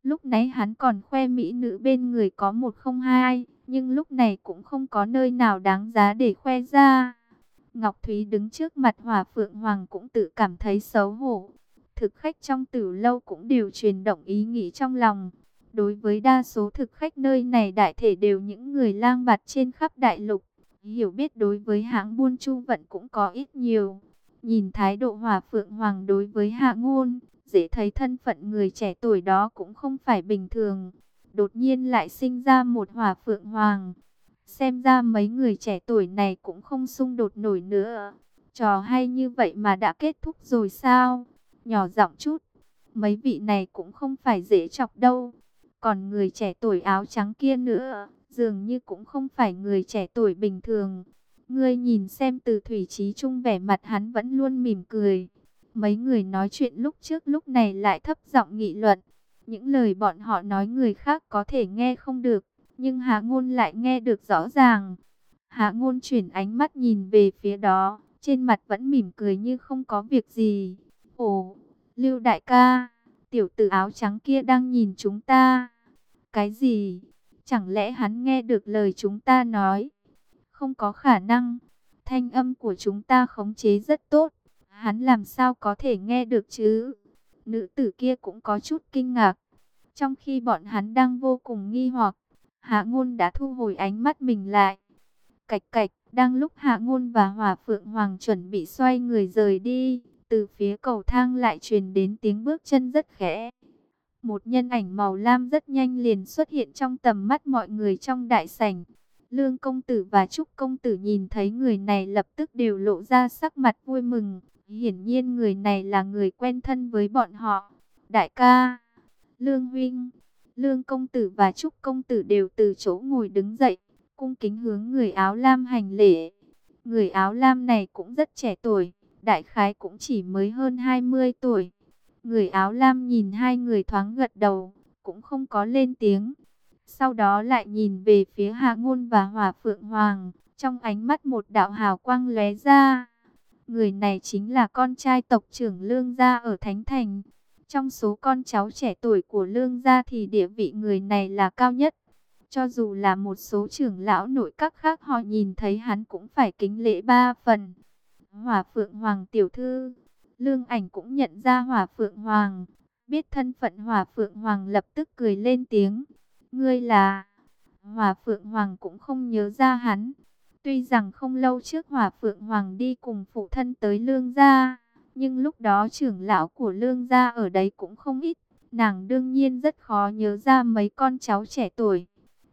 Lúc nãy hắn còn khoe mỹ nữ bên người có một không hai, nhưng lúc này cũng không có nơi nào đáng giá để khoe ra. Ngọc Thúy đứng trước mặt Hỏa Phượng Hoàng cũng tự cảm thấy xấu hổ. Thực khách trong Tử lâu cũng đều truyền động ý nghĩ trong lòng. Đối với đa số thực khách nơi này đại thể đều những người lang bạt trên khắp đại lục. Hiểu biết đối với hãng buôn Chu Vận cũng có ít nhiều. Nhìn thái độ Hỏa Phượng Hoàng đối với Hạ Ngôn, dễ thấy thân phận người trẻ tuổi đó cũng không phải bình thường. Đột nhiên lại sinh ra một Hỏa Phượng Hoàng. Xem ra mấy người trẻ tuổi này cũng không xung đột nổi nữa. Trò hay như vậy mà đã kết thúc rồi sao? Nhỏ giọng chút. Mấy vị này cũng không phải dễ chọc đâu. Còn người trẻ tuổi áo trắng kia nữa, dường như cũng không phải người trẻ tuổi bình thường. Ngươi nhìn xem từ Thủy Chí Trung vẻ mặt hắn vẫn luôn mỉm cười. Mấy người nói chuyện lúc trước lúc này lại thấp giọng nghị luận. Những lời bọn họ nói người khác có thể nghe không được, nhưng Hạ Ngôn lại nghe được rõ ràng. Hạ Ngôn chuyển ánh mắt nhìn về phía đó, trên mặt vẫn mỉm cười như không có việc gì. Ồ, Lưu đại ca, tiểu tử áo trắng kia đang nhìn chúng ta. Cái gì? Chẳng lẽ hắn nghe được lời chúng ta nói? Không có khả năng. Thanh âm của chúng ta khống chế rất tốt. Hắn làm sao có thể nghe được chứ? Nữ tử kia cũng có chút kinh ngạc. Trong khi bọn hắn đang vô cùng nghi hoặc, Hạ Ngôn đã thu hồi ánh mắt mình lại. Cạch cạch, đang lúc Hạ Ngôn và Hỏa Phượng Hoàng chuẩn bị xoay người rời đi, từ phía cầu thang lại truyền đến tiếng bước chân rất khẽ. Một nhân ảnh màu lam rất nhanh liền xuất hiện trong tầm mắt mọi người trong đại sảnh. Lương công tử và Trúc công tử nhìn thấy người này lập tức đều lộ ra sắc mặt vui mừng. Hiển nhiên người này là người quen thân với bọn họ. Đại ca, Lương huynh, Lương công tử và Trúc công tử đều từ chỗ ngồi đứng dậy, cung kính hướng người áo lam hành lễ. Người áo lam này cũng rất trẻ tuổi, đại khái cũng chỉ mới hơn 20 tuổi. Người áo lam nhìn hai người thoáng gật đầu, cũng không có lên tiếng. Sau đó lại nhìn về phía Hạ Ngôn và Hỏa Phượng Hoàng, trong ánh mắt một đạo hào quang lóe ra. Người này chính là con trai tộc trưởng Lương gia ở Thánh Thành. Trong số con cháu trẻ tuổi của Lương gia thì địa vị người này là cao nhất. Cho dù là một số trưởng lão nội các khác họ nhìn thấy hắn cũng phải kính lễ 3 phần. Hỏa Phượng Hoàng tiểu thư, Lương Ảnh cũng nhận ra Hỏa Phượng Hoàng. Biết thân phận Hỏa Phượng Hoàng lập tức cười lên tiếng. Ngươi là... Hỏa Phượng Hoàng cũng không nhớ ra hắn. Tuy rằng không lâu trước Hỏa Phượng Hoàng đi cùng phụ thân tới Lương gia, nhưng lúc đó trưởng lão của Lương gia ở đấy cũng không ít. Nàng đương nhiên rất khó nhớ ra mấy con cháu trẻ tuổi.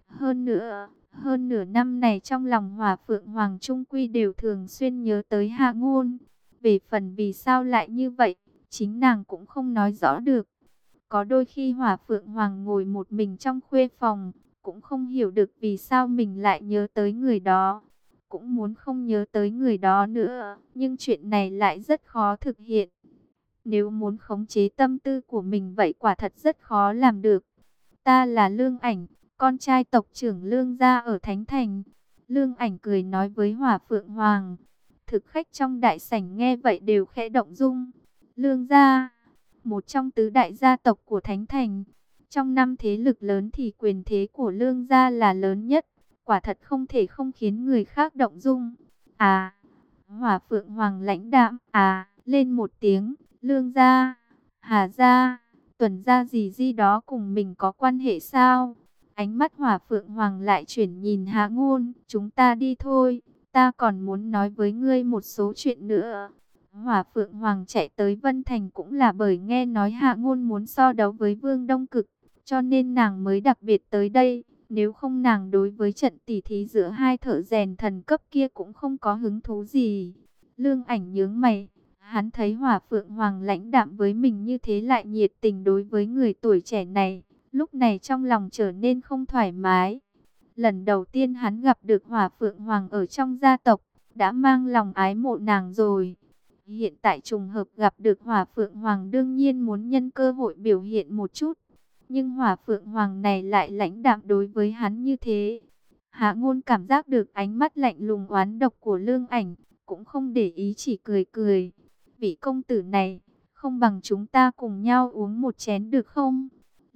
Hơn nửa năm này trong lòng Hỏa Phượng Hoàng trung quy đều thường xuyên nhớ tới Hạ Ngôn. Về phần vì sao lại như vậy, chính nàng cũng không nói rõ được. Có đôi khi Hỏa Phượng Hoàng ngồi một mình trong khuê phòng, cũng không hiểu được vì sao mình lại nhớ tới người đó. Cũng muốn không nhớ tới người đó nữa, nhưng chuyện này lại rất khó thực hiện. Nếu muốn khống chế tâm tư của mình vậy quả thật rất khó làm được. Ta là Lương Ảnh, con trai tộc trưởng Lương gia ở Thánh Thành. Lương Ảnh cười nói với Hỏa Phượng Hoàng. Thực khách trong đại sảnh nghe vậy đều khẽ động dung. Lương gia, một trong tứ đại gia tộc của Thánh Thành. Trong năm thế lực lớn thì quyền thế của Lương gia là lớn nhất. Quả thật không thể không khiến người khác động dung. À, Hỏa Phượng Hoàng lãnh đạm, lên một tiếng. Lương gia, Hà gia, Tuần gia gì đó cùng mình có quan hệ sao? Ánh mắt Hỏa Phượng Hoàng lại chuyển nhìn Hạ Ngôn. Chúng ta đi thôi, ta còn muốn nói với ngươi một số chuyện nữa. Hỏa Phượng Hoàng chạy tới Vân Thành cũng là bởi nghe nói Hạ Ngôn muốn so đấu với Vương Đông Cực, cho nên nàng mới đặc biệt tới đây. Nếu không nàng đối với trận tỉ thí giữa hai thợ rèn thần cấp kia cũng không có hứng thú gì. Lương Ảnh nhướng mày, hắn thấy Hỏa Phượng Hoàng lãnh đạm với mình như thế lại nhiệt tình đối với người tuổi trẻ này, lúc này trong lòng trở nên không thoải mái. Lần đầu tiên hắn gặp được Hỏa Phượng Hoàng ở trong gia tộc, đã mang lòng ái mộ nàng rồi. Hiện tại trùng hợp gặp được Hỏa Phượng Hoàng đương nhiên muốn nhân cơ hội biểu hiện một chút. Nhưng Hỏa Phượng Hoàng này lại lãnh đạm đối với hắn như thế. Hạ Ngôn cảm giác được ánh mắt lạnh lùng oán độc của Lương Ảnh, cũng không để ý chỉ cười cười. Vị công tử này, không bằng chúng ta cùng nhau uống một chén được không?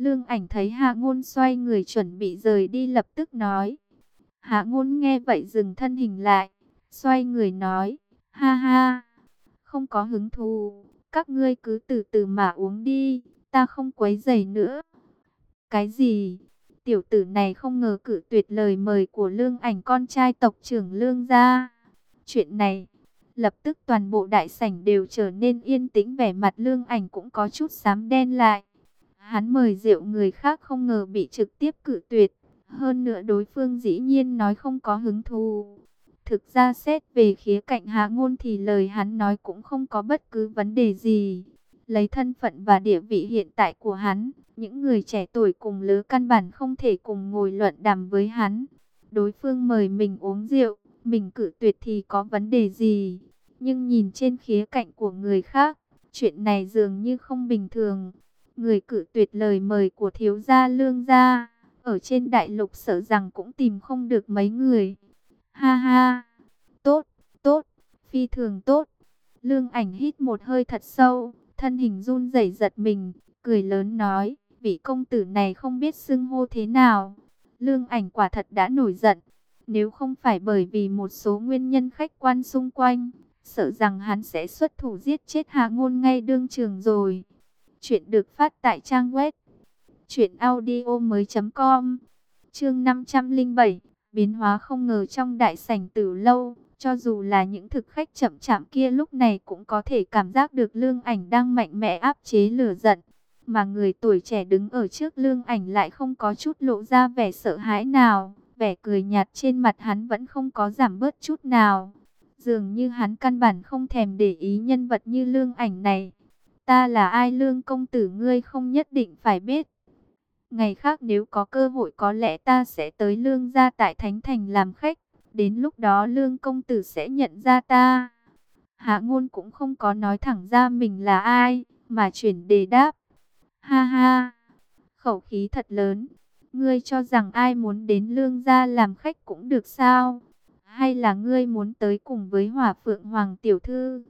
Lương Ảnh thấy Hạ Ngôn xoay người chuẩn bị rời đi lập tức nói. Hạ Ngôn nghe vậy dừng thân hình lại, xoay người nói, ha ha, không có hứng thú, các ngươi cứ từ từ mà uống đi, ta không quấy rầy nữa. Cái gì? Tiểu tử này không ngờ cự tuyệt lời mời của Lương Ảnh, con trai tộc trưởng Lương gia. Chuyện này, lập tức toàn bộ đại sảnh đều trở nên yên tĩnh, vẻ mặt Lương Ảnh cũng có chút xám đen lại. Hắn mời rượu người khác không ngờ bị trực tiếp cự tuyệt. Hơn nữa đối phương dĩ nhiên nói không có hứng thú. Thực ra xét về khía cạnh Hạ Ngôn thì lời hắn nói cũng không có bất cứ vấn đề gì. Lấy thân phận và địa vị hiện tại của hắn, những người trẻ tuổi cùng lứa căn bản không thể cùng ngồi luận đàm với hắn. Đối phương mời mình uống rượu, mình cự tuyệt thì có vấn đề gì? Nhưng nhìn trên khía cạnh của người khác, chuyện này dường như không bình thường. Người cự tuyệt lời mời của thiếu gia Lương gia, ở trên đại lục sợ rằng cũng tìm không được mấy người. Ha ha, tốt, tốt, phi thường tốt. Lương Ảnh hít một hơi thật sâu, thân hình run rẩy giật mình, cười lớn nói, vị công tử này không biết xưng hô thế nào. Lương Ảnh quả thật đã nổi giận, nếu không phải bởi vì một số nguyên nhân khách quan xung quanh, sợ rằng hắn sẽ xuất thủ giết chết Hạ Ngôn ngay đương trường rồi. Chuyện được phát tại trang web truyệnaudiomoi.com. Chương 507, biến hóa không ngờ trong đại sảnh Tử lâu, cho dù là những thực khách chậm chạp kia lúc này cũng có thể cảm giác được Lương Ảnh đang mạnh mẽ áp chế lửa giận, mà người tuổi trẻ đứng ở trước Lương Ảnh lại không có chút lộ ra vẻ sợ hãi nào, vẻ cười nhạt trên mặt hắn vẫn không có giảm bớt chút nào. Dường như hắn căn bản không thèm để ý nhân vật như Lương Ảnh này. Ta là ai Lương công tử ngươi không nhất định phải biết. Ngày khác nếu có cơ hội có lẽ ta sẽ tới Lương gia tại Thánh Thành làm khách. Đến lúc đó Lương công tử sẽ nhận ra ta. Hạ Ngôn cũng không có nói thẳng ra mình là ai, mà chuyển đề đáp. Ha ha, khẩu khí thật lớn. Ngươi cho rằng ai muốn đến Lương gia làm khách cũng được sao? Hay là ngươi muốn tới cùng với Hỏa Phượng Hoàng tiểu thư?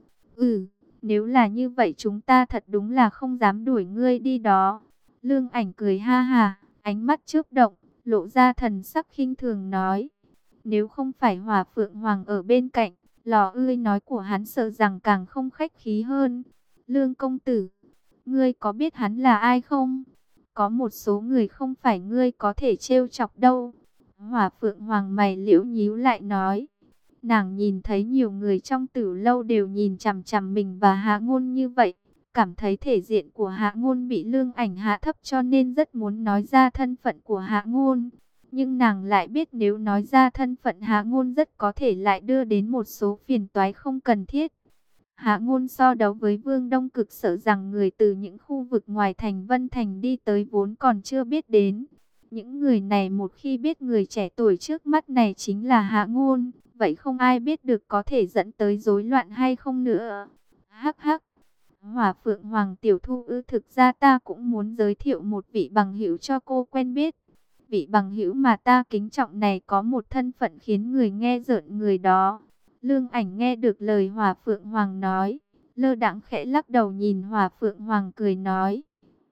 Nếu là như vậy chúng ta thật đúng là không dám đuổi ngươi đi đó. Lương Ảnh cười ha ha, ánh mắt chớp động, lộ ra thần sắc khinh thường nói. Nếu không phải Hỏa Phượng Hoàng ở bên cạnh, lò ươi nói của hắn sợ rằng càng không khách khí hơn. Lương công tử, ngươi có biết hắn là ai không? Có một số người không phải ngươi có thể trêu chọc đâu. Hỏa Phượng Hoàng mày liễu nhíu lại nói. Nàng nhìn thấy nhiều người trong Tử lâu đều nhìn chằm chằm mình và Hạ Ngôn như vậy, cảm thấy thể diện của Hạ Ngôn bị Lương Ảnh hạ thấp cho nên rất muốn nói ra thân phận của Hạ Ngôn. Nhưng nàng lại biết nếu nói ra thân phận Hạ Ngôn rất có thể lại đưa đến một số phiền toái không cần thiết. Hạ Ngôn so đấu với Vương Đông Cực sợ rằng người từ những khu vực ngoài thành Vân Thành đi tới vốn còn chưa biết đến. Những người này một khi biết người trẻ tuổi trước mắt này chính là Hạ Ngôn, vậy không ai biết được có thể dẫn tới rối loạn hay không nữa. Hắc hắc, Hỏa Phượng Hoàng tiểu thư thực ra ta cũng muốn giới thiệu một vị bằng hữu cho cô quen biết. Vị bằng hữu mà ta kính trọng này có một thân phận khiến người nghe rợn người đó. Lương Ảnh nghe được lời Hỏa Phượng Hoàng nói, lơ đãng khẽ lắc đầu nhìn Hỏa Phượng Hoàng cười nói.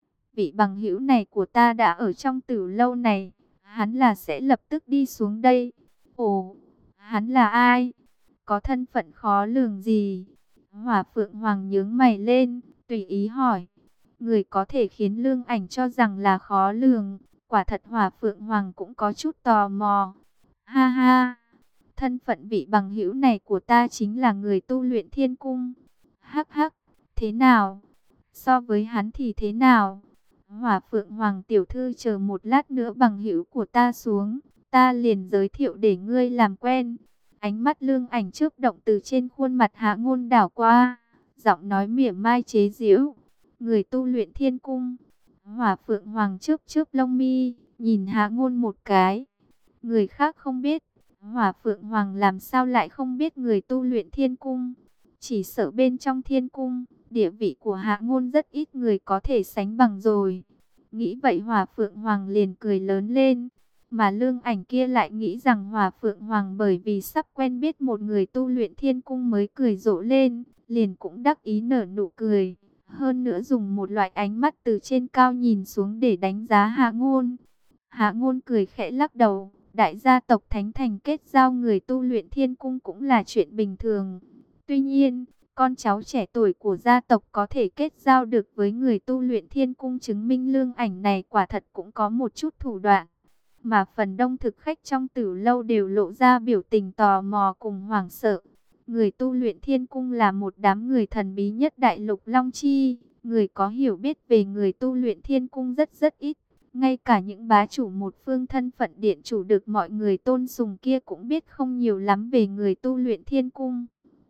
Vị bằng hữu này của ta đã ở trong Tử lâu này, hắn là sẽ lập tức đi xuống đây. Ồ, hắn là ai? Có thân phận khó lường gì? Hỏa Phượng Hoàng nhướng mày lên, tùy ý hỏi. Người có thể khiến Lương Ảnh cho rằng là khó lường, quả thật Hỏa Phượng Hoàng cũng có chút tò mò. Ha ha, thân phận vị bằng hữu này của ta chính là người tu luyện Thiên Cung. Hắc hắc, thế nào? So với hắn thì thế nào? Hỏa Phượng Hoàng tiểu thư chờ một lát nữa bằng hữu của ta xuống, ta liền giới thiệu để ngươi làm quen. Ánh mắt Lương Ảnh chớp động từ trên khuôn mặt Hạ Ngôn đảo qua, giọng nói mỉa mai chế giễu. Người tu luyện Thiên Cung. Hỏa Phượng Hoàng chớp chớp lông mi, nhìn Hạ Ngôn một cái. Người khác không biết, Hỏa Phượng Hoàng làm sao lại không biết người tu luyện Thiên Cung? Chỉ sợ bên trong Thiên Cung, địa vị của Hạ Ngôn rất ít người có thể sánh bằng rồi. Nghĩ vậy Hỏa Phượng Hoàng liền cười lớn lên. Mà Lương Ảnh kia lại nghĩ rằng Hỏa Phượng Hoàng bởi vì sắp quen biết một người tu luyện Thiên Cung mới cười rộ lên, liền cũng đắc ý nở nụ cười. Hơn nữa dùng một loại ánh mắt từ trên cao nhìn xuống để đánh giá Hạ Ngôn. Hạ Ngôn cười khẽ lắc đầu, đại gia tộc Thánh Thành kết giao người tu luyện Thiên Cung cũng là chuyện bình thường. Tuy nhiên, con cháu trẻ tuổi của gia tộc có thể kết giao được với người tu luyện Thiên Cung chứng minh Lương Ảnh này quả thật cũng có một chút thủ đoạn. Mà phần đông thực khách trong Tử lâu đều lộ ra biểu tình tò mò cùng hoảng sợ. Người tu luyện Thiên Cung là một đám người thần bí nhất Đại Lục Long Chi. Người có hiểu biết về người tu luyện Thiên Cung rất rất ít. Ngay cả những bá chủ một phương thân phận điện chủ được mọi người tôn sùng kia cũng biết không nhiều lắm về người tu luyện Thiên Cung.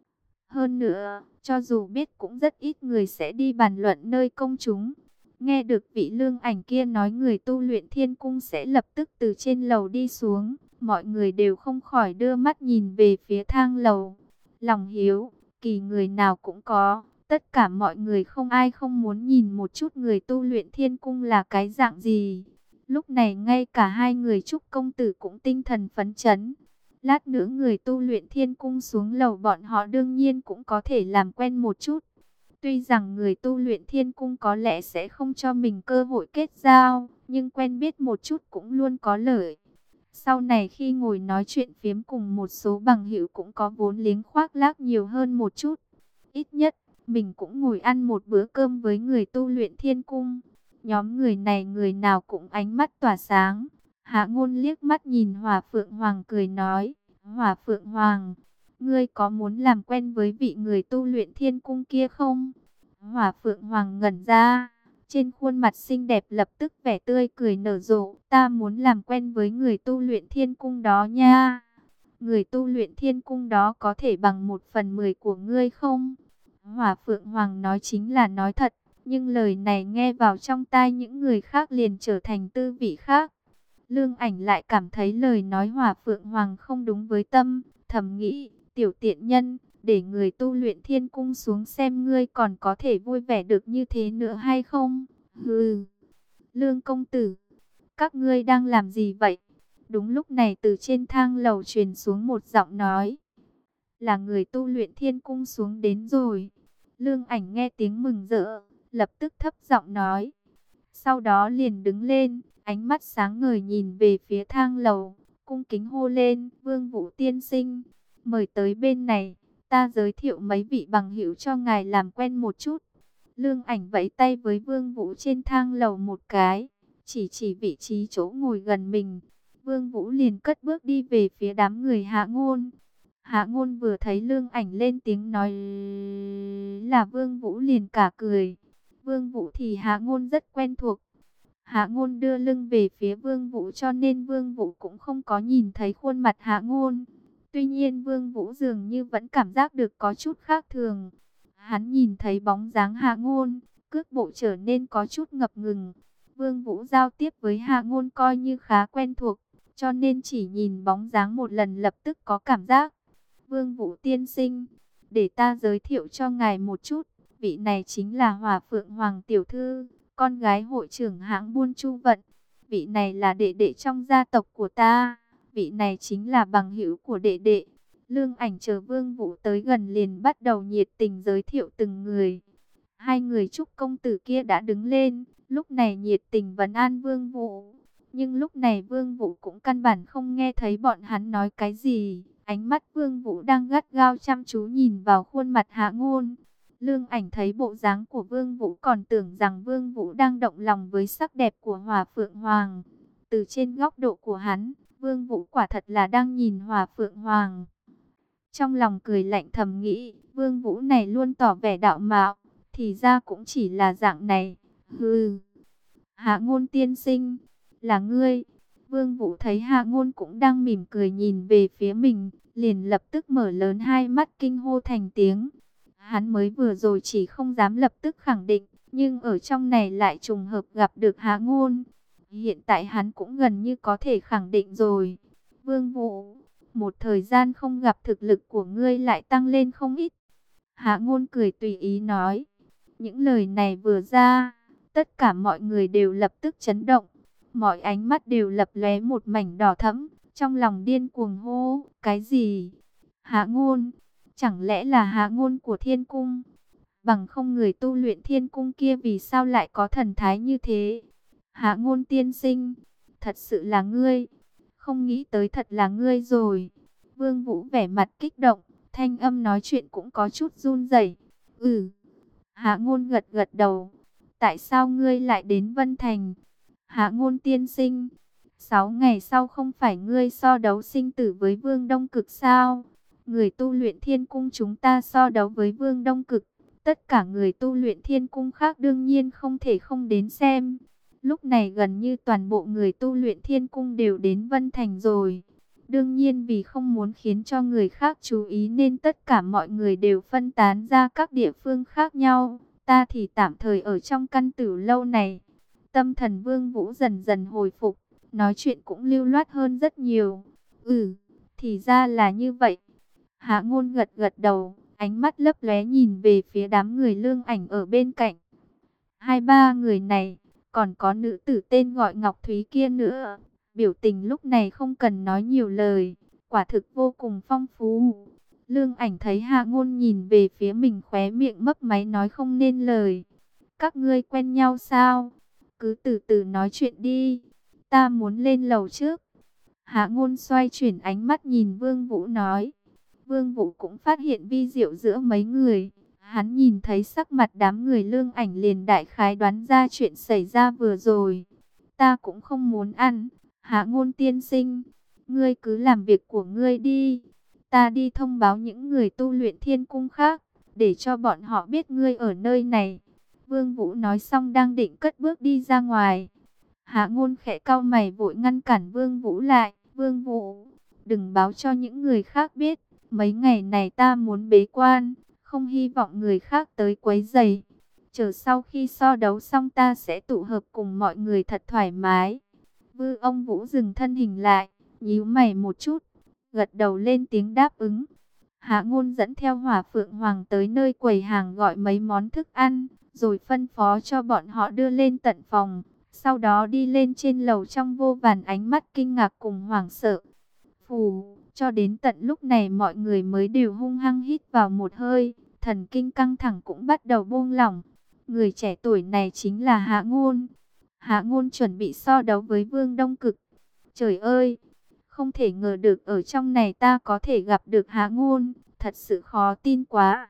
Hơn nữa, cho dù biết cũng rất ít người sẽ đi bàn luận nơi công chúng. Nghe được vị Lương Ảnh kia nói người tu luyện Thiên Cung sẽ lập tức từ trên lầu đi xuống, mọi người đều không khỏi đưa mắt nhìn về phía thang lầu. Lòng hiếu, kỳ người nào cũng có, tất cả mọi người không ai không muốn nhìn một chút người tu luyện Thiên Cung là cái dạng gì. Lúc này ngay cả hai người Trúc công tử cũng tinh thần phấn chấn. Lát nữa người tu luyện Thiên Cung xuống lầu bọn họ đương nhiên cũng có thể làm quen một chút. Tuy rằng người tu luyện Thiên Cung có lẽ sẽ không cho mình cơ hội kết giao, nhưng quen biết một chút cũng luôn có lợi. Sau này khi ngồi nói chuyện phiếm cùng một số bằng hữu cũng có vốn liếng khoác lác nhiều hơn một chút. Ít nhất, mình cũng ngồi ăn một bữa cơm với người tu luyện Thiên Cung. Nhóm người này người nào cũng ánh mắt tỏa sáng. Hạ Ngôn liếc mắt nhìn Hỏa Phượng Hoàng cười nói, Hỏa Phượng Hoàng, ngươi có muốn làm quen với vị người tu luyện Thiên Cung kia không? Hỏa Phượng Hoàng ngẩn ra, trên khuôn mặt xinh đẹp lập tức vẻ tươi cười nở rộ. Ta muốn làm quen với người tu luyện Thiên Cung đó nha. Người tu luyện Thiên Cung đó có thể bằng 1/10 của ngươi không? Hỏa Phượng Hoàng nói chính là nói thật, nhưng lời này nghe vào trong tai những người khác liền trở thành tư vị khác. Lương Ảnh lại cảm thấy lời nói Hỏa Phượng Hoàng không đúng với tâm, thầm nghĩ, tiểu tiện nhân, để người tu luyện Thiên Cung xuống xem ngươi còn có thể vui vẻ được như thế nữa hay không? Hừ, Lương công tử, các ngươi đang làm gì vậy? Đúng lúc này từ trên thang lầu truyền xuống một giọng nói, là người tu luyện Thiên Cung xuống đến rồi. Lương Ảnh nghe tiếng mừng rỡ, lập tức thấp giọng nói, sau đó liền đứng lên, ánh mắt sáng ngời nhìn về phía thang lầu, cung kính hô lên, Vương Vũ tiên sinh, mời tới bên này, ta giới thiệu mấy vị bằng hữu cho ngài làm quen một chút. Lương Ảnh vẫy tay với Vương Vũ trên thang lầu một cái, chỉ vị trí chỗ ngồi gần mình. Vương Vũ liền cất bước đi về phía đám người Hạ Ngôn. Hạ Ngôn vừa thấy Lương Ảnh lên tiếng nói là Vương Vũ liền cả cười. Vương Vũ thì Hạ Ngôn rất quen thuộc. Hạ Ngôn đưa lưng về phía Vương Vũ cho nên Vương Vũ cũng không có nhìn thấy khuôn mặt Hạ Ngôn. Tuy nhiên Vương Vũ dường như vẫn cảm giác được có chút khác thường. Hắn nhìn thấy bóng dáng Hạ Ngôn, cước bộ trở nên có chút ngập ngừng. Vương Vũ giao tiếp với Hạ Ngôn coi như khá quen thuộc, cho nên chỉ nhìn bóng dáng một lần lập tức có cảm giác. Vương Vũ tiên sinh, để ta giới thiệu cho ngài một chút, vị này chính là Hỏa Phượng Hoàng tiểu thư, con gái hội trưởng hãng buôn Chu Vận. Vị này là đệ đệ trong gia tộc của ta, vị này chính là bằng hữu của đệ đệ. Lương Ảnh chờ Vương Vũ tới gần liền bắt đầu nhiệt tình giới thiệu từng người. Hai người Trúc công tử kia đã đứng lên, lúc này nhiệt tình vấn an Vương Vũ. Nhưng lúc này Vương Vũ cũng căn bản không nghe thấy bọn hắn nói cái gì. Ánh mắt Vương Vũ đang gắt gao chăm chú nhìn vào khuôn mặt Hạ Ngôn. Lương Ảnh thấy bộ dáng của Vương Vũ còn tưởng rằng Vương Vũ đang động lòng với sắc đẹp của Hỏa Phượng Hoàng. Từ trên góc độ của hắn, Vương Vũ quả thật là đang nhìn Hỏa Phượng Hoàng. Trong lòng cười lạnh thầm nghĩ, Vương Vũ này luôn tỏ vẻ đạo mạo, thì ra cũng chỉ là dạng này. Hừ, Hạ Ngôn tiên sinh, là ngươi. Vương Vũ thấy Hạ Ngôn cũng đang mỉm cười nhìn về phía mình, liền lập tức mở lớn hai mắt kinh hô thành tiếng. Hắn mới vừa rồi chỉ không dám lập tức khẳng định, nhưng ở trong này lại trùng hợp gặp được Hạ Ngôn. Hiện tại hắn cũng gần như có thể khẳng định rồi. Vương Vũ, một thời gian không gặp thực lực của ngươi lại tăng lên không ít. Hạ Ngôn cười tùy ý nói. Những lời này vừa ra, tất cả mọi người đều lập tức chấn động. Mọi ánh mắt đều lập lóe một mảnh đỏ thẫm, trong lòng điên cuồng hô, cái gì? Hạ Ngôn, chẳng lẽ là Hạ Ngôn của Thiên Cung? Bằng không người tu luyện thiên cung kia vì sao lại có thần thái như thế? Hạ Ngôn tiên sinh, thật sự là ngươi, không nghĩ tới thật là ngươi rồi. Vương Vũ vẻ mặt kích động, thanh âm nói chuyện cũng có chút run rẩy. Ừ. Hạ Ngôn gật gật đầu. Tại sao ngươi lại đến Vân Thành? Hạ Ngôn tiên sinh, 6 ngày sau không phải ngươi so đấu sinh tử với Vương Đông Cực sao? Người tu luyện thiên cung chúng ta so đấu với Vương Đông Cực. Tất cả người tu luyện thiên cung khác đương nhiên không thể không đến xem. Lúc này gần như toàn bộ người tu luyện thiên cung đều đến Vân Thành rồi. Đương nhiên vì không muốn khiến cho người khác chú ý nên tất cả mọi người đều phân tán ra các địa phương khác nhau. Ta thì tạm thời ở trong căn tử lâu này. Tâm thần Vương Vũ dần dần hồi phục, nói chuyện cũng lưu loát hơn rất nhiều. Ừ, thì ra là như vậy. Hạ Ngôn gật gật đầu, ánh mắt lấp lóe nhìn về phía đám người Lương Ảnh ở bên cạnh. Hai ba người này, còn có nữ tử tên gọi Ngọc Thúy kia nữa. Biểu tình lúc này không cần nói nhiều lời, quả thực vô cùng phong phú. Lương Ảnh thấy Hạ Ngôn nhìn về phía mình, khóe miệng mấp máy nói không nên lời. Các ngươi quen nhau sao? Cứ từ từ nói chuyện đi, ta muốn lên lầu trước. Hạ Ngôn xoay chuyển ánh mắt nhìn Vương Vũ nói. Vương Vũ cũng phát hiện vi diệu giữa mấy người. Hắn nhìn thấy sắc mặt đám người Lương Ảnh liền đại khái đoán ra chuyện xảy ra vừa rồi. Ta cũng không muốn ăn. Hạ Ngôn tiên sinh, ngươi cứ làm việc của ngươi đi. Ta đi thông báo những người tu luyện thiên cung khác, để cho bọn họ biết ngươi ở nơi này. Vương Vũ nói xong đang định cất bước đi ra ngoài. Hạ Ngôn khẽ cau mày vội ngăn cản Vương Vũ lại. Vương Vũ, đừng báo cho những người khác biết. Mấy ngày này ta muốn bế quan, không hy vọng người khác tới quấy rầy. Chờ sau khi so đấu xong ta sẽ tụ hợp cùng mọi người thật thoải mái. Ông Vũ dừng thân hình lại, nhíu mày một chút, gật đầu lên tiếng đáp ứng. Hạ Ngôn dẫn theo Hỏa Phượng Hoàng tới nơi quầy hàng gọi mấy món thức ăn, rồi phân phó cho bọn họ đưa lên tận phòng. Sau đó đi lên trên lầu trong vô vàn ánh mắt kinh ngạc cùng hoảng sợ. Phù, cho đến tận lúc này mọi người mới đều hung hăng hít vào một hơi, thần kinh căng thẳng cũng bắt đầu buông lỏng. Người trẻ tuổi này chính là Hạ Ngôn. Hạ Ngôn chuẩn bị so đấu với Vương Đông Cực. Trời ơi, không thể ngờ được ở trong này ta có thể gặp được Hạ Ngôn, thật sự khó tin quá.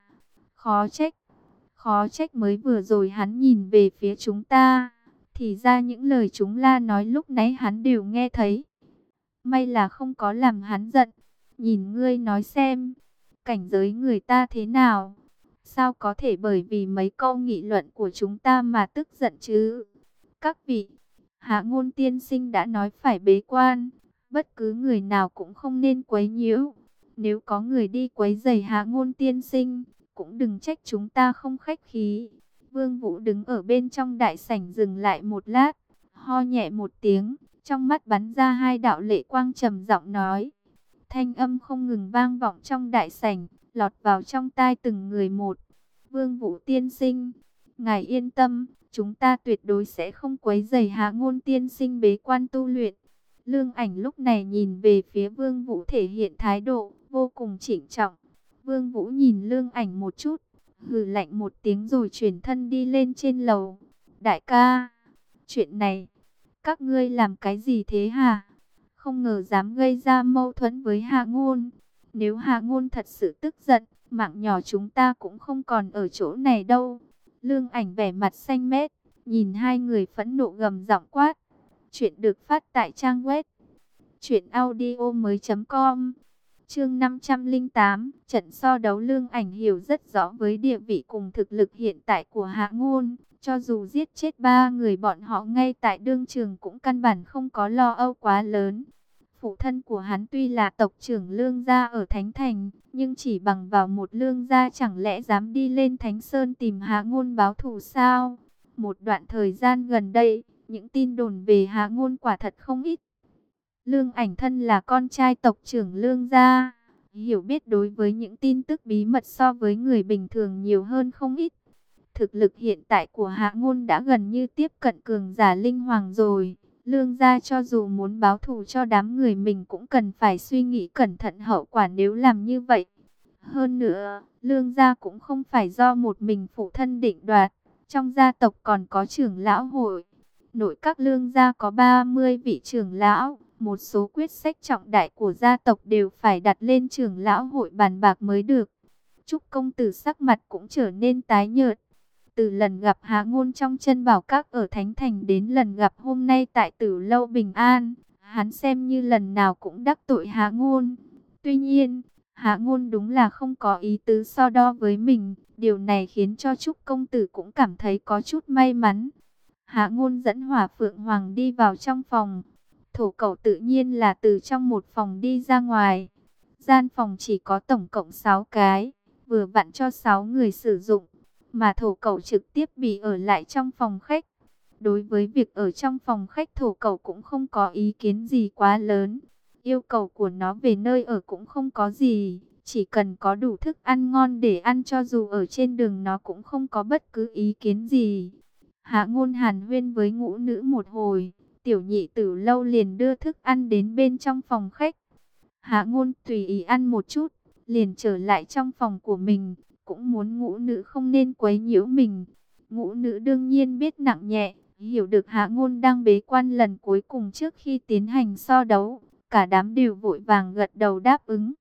Khó trách mới vừa rồi hắn nhìn về phía chúng ta, thì ra những lời chúng la nói lúc nãy hắn đều nghe thấy. May là không có làm hắn giận. Nhìn ngươi nói xem, cảnh giới người ta thế nào? Sao có thể bởi vì mấy câu nghị luận của chúng ta mà tức giận chứ? Các vị, Hạ Ngôn tiên sinh đã nói phải bế quan, bất cứ người nào cũng không nên quấy nhiễu. Nếu có người đi quấy rầy Hạ Ngôn tiên sinh, cũng đừng trách chúng ta không khách khí. Vương Vũ đứng ở bên trong đại sảnh dừng lại một lát, ho nhẹ một tiếng, trong mắt bắn ra hai đạo lệ quang, trầm giọng nói. Thanh âm không ngừng vang vọng trong đại sảnh, lọt vào trong tai từng người một. Vương Vũ tiên sinh, ngài yên tâm, chúng ta tuyệt đối sẽ không quấy rầy Hạ Ngôn tiên sinh bế quan tu luyện. Lương Ảnh lúc này nhìn về phía Vương Vũ thể hiện thái độ vô cùng trịnh trọng. Vương Vũ nhìn Lương Ảnh một chút, hừ lạnh một tiếng rồi chuyển thân đi lên trên lầu. Đại ca, chuyện này, các ngươi làm cái gì thế hả? Không ngờ dám gây ra mâu thuẫn với Hạ Ngôn. Nếu Hạ Ngôn thật sự tức giận, mạng nhỏ chúng ta cũng không còn ở chỗ này đâu. Lương Ảnh vẻ mặt xanh mét, nhìn hai người phẫn nộ gầm giọng quát. Chuyện được phát tại trang web truyệnaudiomoi.com. Chương 508, trận so đấu. Lương Ảnh hiểu rất rõ với địa vị cùng thực lực hiện tại của Hạ Ngôn, cho dù giết chết ba người bọn họ ngay tại đương trường cũng căn bản không có lo âu quá lớn. Phụ thân của hắn tuy là tộc trưởng Lương gia ở Thánh Thành, nhưng chỉ bằng vào một Lương gia chẳng lẽ dám đi lên Thánh Sơn tìm Hạ Ngôn báo thù sao? Một đoạn thời gian gần đây, những tin đồn về Hạ Ngôn quả thật không ít. Lương Ảnh thân là con trai tộc trưởng Lương gia, hiểu biết đối với những tin tức bí mật so với người bình thường nhiều hơn không ít. Thực lực hiện tại của Hạ Ngôn đã gần như tiếp cận cường giả linh hoàng rồi. Lương gia cho dù muốn báo thù cho đám người mình cũng cần phải suy nghĩ cẩn thận hậu quả nếu làm như vậy. Hơn nữa, Lương gia cũng không phải do một mình phụ thân định đoạt, trong gia tộc còn có trưởng lão hội. Nội các Lương gia có 30 vị trưởng lão, một số quyết sách trọng đại của gia tộc đều phải đặt lên trưởng lão hội bàn bạc mới được. Trúc công tử sắc mặt cũng trở nên tái nhợt. Từ lần gặp Hạ Ngôn trong Chân Bảo Các ở Thánh Thành đến lần gặp hôm nay tại Tử Lâu Bình An, hắn xem như lần nào cũng đắc tội Hạ Ngôn. Tuy nhiên, Hạ Ngôn đúng là không có ý tứ so đo với mình, điều này khiến cho Trúc công tử cũng cảm thấy có chút may mắn. Hạ Ngôn dẫn Hỏa Phượng Hoàng đi vào trong phòng. Thổ Cẩu tự nhiên là từ trong một phòng đi ra ngoài. Gian phòng chỉ có tổng cộng 6 cái, vừa vặn cho 6 người sử dụng, mà Thổ Cẩu trực tiếp bị ở lại trong phòng khách. Đối với việc ở trong phòng khách, Thổ Cẩu cũng không có ý kiến gì quá lớn. Yêu cầu của nó về nơi ở cũng không có gì, chỉ cần có đủ thức ăn ngon để ăn, cho dù ở trên đường nó cũng không có bất cứ ý kiến gì. Hạ Ngôn hàn huyên với ngũ nữ một hồi, Tiểu Nhị Tử Lâu liền đưa thức ăn đến bên trong phòng khách. Hạ Ngôn tùy ý ăn một chút, liền trở lại trong phòng của mình, cũng muốn ngũ nữ không nên quấy nhiễu mình. Ngũ nữ đương nhiên biết nặng nhẹ, hiểu được Hạ Ngôn đang bế quan lần cuối cùng trước khi tiến hành so đấu, cả đám đều vội vàng gật đầu đáp ứng.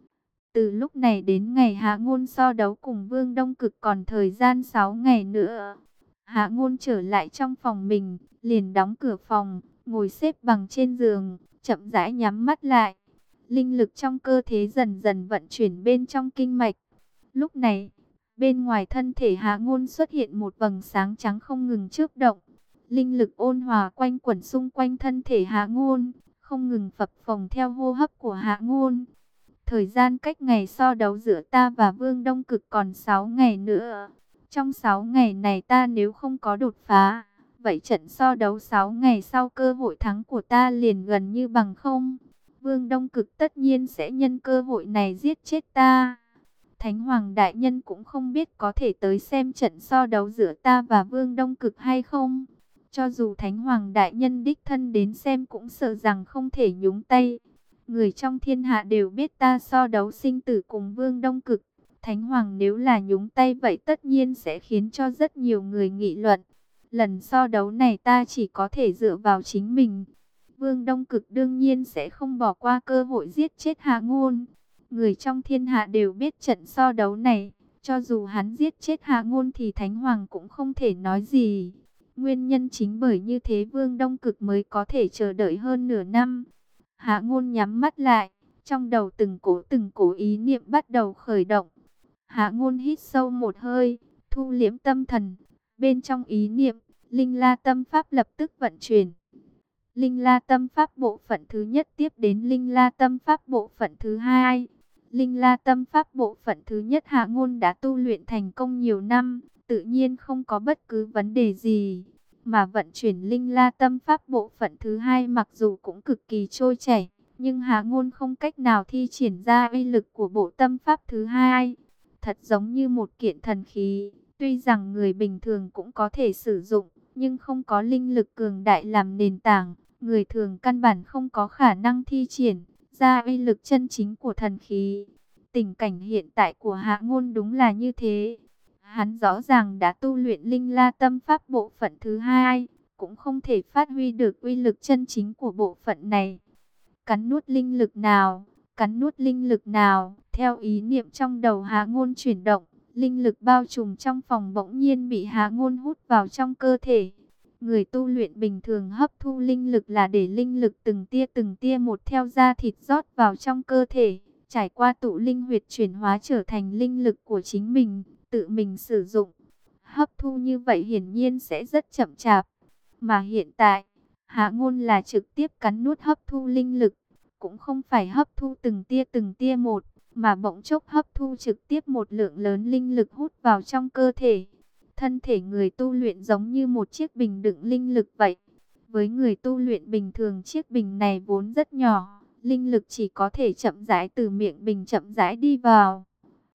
Từ lúc này đến ngày Hạ Ngôn so đấu cùng Vương Đông Cực còn thời gian 6 ngày nữa. Hạ Ngôn trở lại trong phòng mình, liền đóng cửa phòng, ngồi xếp bằng trên giường, chậm rãi nhắm mắt lại. Linh lực trong cơ thể dần dần vận chuyển bên trong kinh mạch. Lúc này, bên ngoài thân thể Hạ Ngôn xuất hiện một vầng sáng trắng không ngừng chớp động. Linh lực ôn hòa quanh quẩn xung quanh thân thể Hạ Ngôn, không ngừng phập phồng theo hô hấp của Hạ Ngôn. Thời gian cách ngày so đấu giữa ta và Vương Đông Cực còn 6 ngày nữa. Trong 6 ngày này ta nếu không có đột phá, vậy trận so đấu 6 ngày sau cơ hội thắng của ta liền gần như bằng không. Vương Đông Cực tất nhiên sẽ nhân cơ hội này giết chết ta. Thánh Hoàng Đại Nhân cũng không biết có thể tới xem trận so đấu giữa ta và Vương Đông Cực hay không. Cho dù Thánh Hoàng Đại Nhân đích thân đến xem cũng sợ rằng không thể nhúng tay. Người trong thiên hạ đều biết ta so đấu sinh tử cùng Vương Đông Cực. Thánh Hoàng nếu là nhúng tay vậy tất nhiên sẽ khiến cho rất nhiều người nghị luận. Lần so đấu này ta chỉ có thể dựa vào chính mình. Vương Đông Cực đương nhiên sẽ không bỏ qua cơ hội giết chết Hạ Ngôn. Người trong thiên hạ đều biết trận so đấu này. Cho dù hắn giết chết Hạ Ngôn thì Thánh Hoàng cũng không thể nói gì. Nguyên nhân chính bởi như thế Vương Đông Cực mới có thể chờ đợi hơn nửa năm. Hạ Ngôn nhắm mắt lại, trong đầu từng cổ ý niệm bắt đầu khởi động. Hạ Ngôn hít sâu một hơi, thu liễm tâm thần. Bên trong ý niệm, Linh La Tâm Pháp lập tức vận chuyển. Linh La Tâm Pháp bộ phận thứ nhất tiếp đến Linh La Tâm Pháp bộ phận thứ hai. Linh La Tâm Pháp bộ phận thứ nhất Hạ Ngôn đã tu luyện thành công nhiều năm, tự nhiên không có bất cứ vấn đề gì. Mà vận chuyển Linh La Tâm Pháp bộ phận thứ hai mặc dù cũng cực kỳ trôi chảy, nhưng Hạ Ngôn không cách nào thi triển ra uy lực của bộ tâm pháp thứ hai. Thật giống như một kiện thần khí, tuy rằng người bình thường cũng có thể sử dụng, nhưng không có linh lực cường đại làm nền tảng, người thường căn bản không có khả năng thi triển ra uy lực chân chính của thần khí. Tình cảnh hiện tại của Hạ Ngôn đúng là như thế. Hắn rõ ràng đã tu luyện Linh La Tâm Pháp bộ phận thứ hai, cũng không thể phát huy được uy lực chân chính của bộ phận này. Cắn nuốt linh lực nào, cắn nuốt linh lực nào, theo ý niệm trong đầu Hạ Ngôn chuyển động, linh lực bao trùm trong phòng bỗng nhiên bị Hạ Ngôn hút vào trong cơ thể. Người tu luyện bình thường hấp thu linh lực là để linh lực từng tia một theo da thịt rót vào trong cơ thể, trải qua tụ linh huyệt chuyển hóa trở thành linh lực của chính mình, tự mình sử dụng. Hấp thu như vậy hiển nhiên sẽ rất chậm chạp. Mà hiện tại, Hạ Ngôn là trực tiếp cắn nuốt hấp thu linh lực, cũng không phải hấp thu từng tia một, mà bỗng chốc hấp thu trực tiếp một lượng lớn linh lực hút vào trong cơ thể. Thân thể người tu luyện giống như một chiếc bình đựng linh lực vậy. Với người tu luyện bình thường chiếc bình này vốn rất nhỏ, linh lực chỉ có thể chậm rãi từ miệng bình chậm rãi đi vào.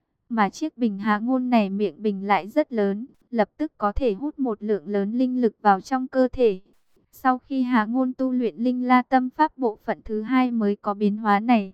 Mà chiếc bình Hạ Ngôn này miệng bình lại rất lớn, lập tức có thể hút một lượng lớn linh lực vào trong cơ thể. Sau khi Hạ Ngôn tu luyện Linh La Tâm Pháp bộ phận thứ hai mới có biến hóa này.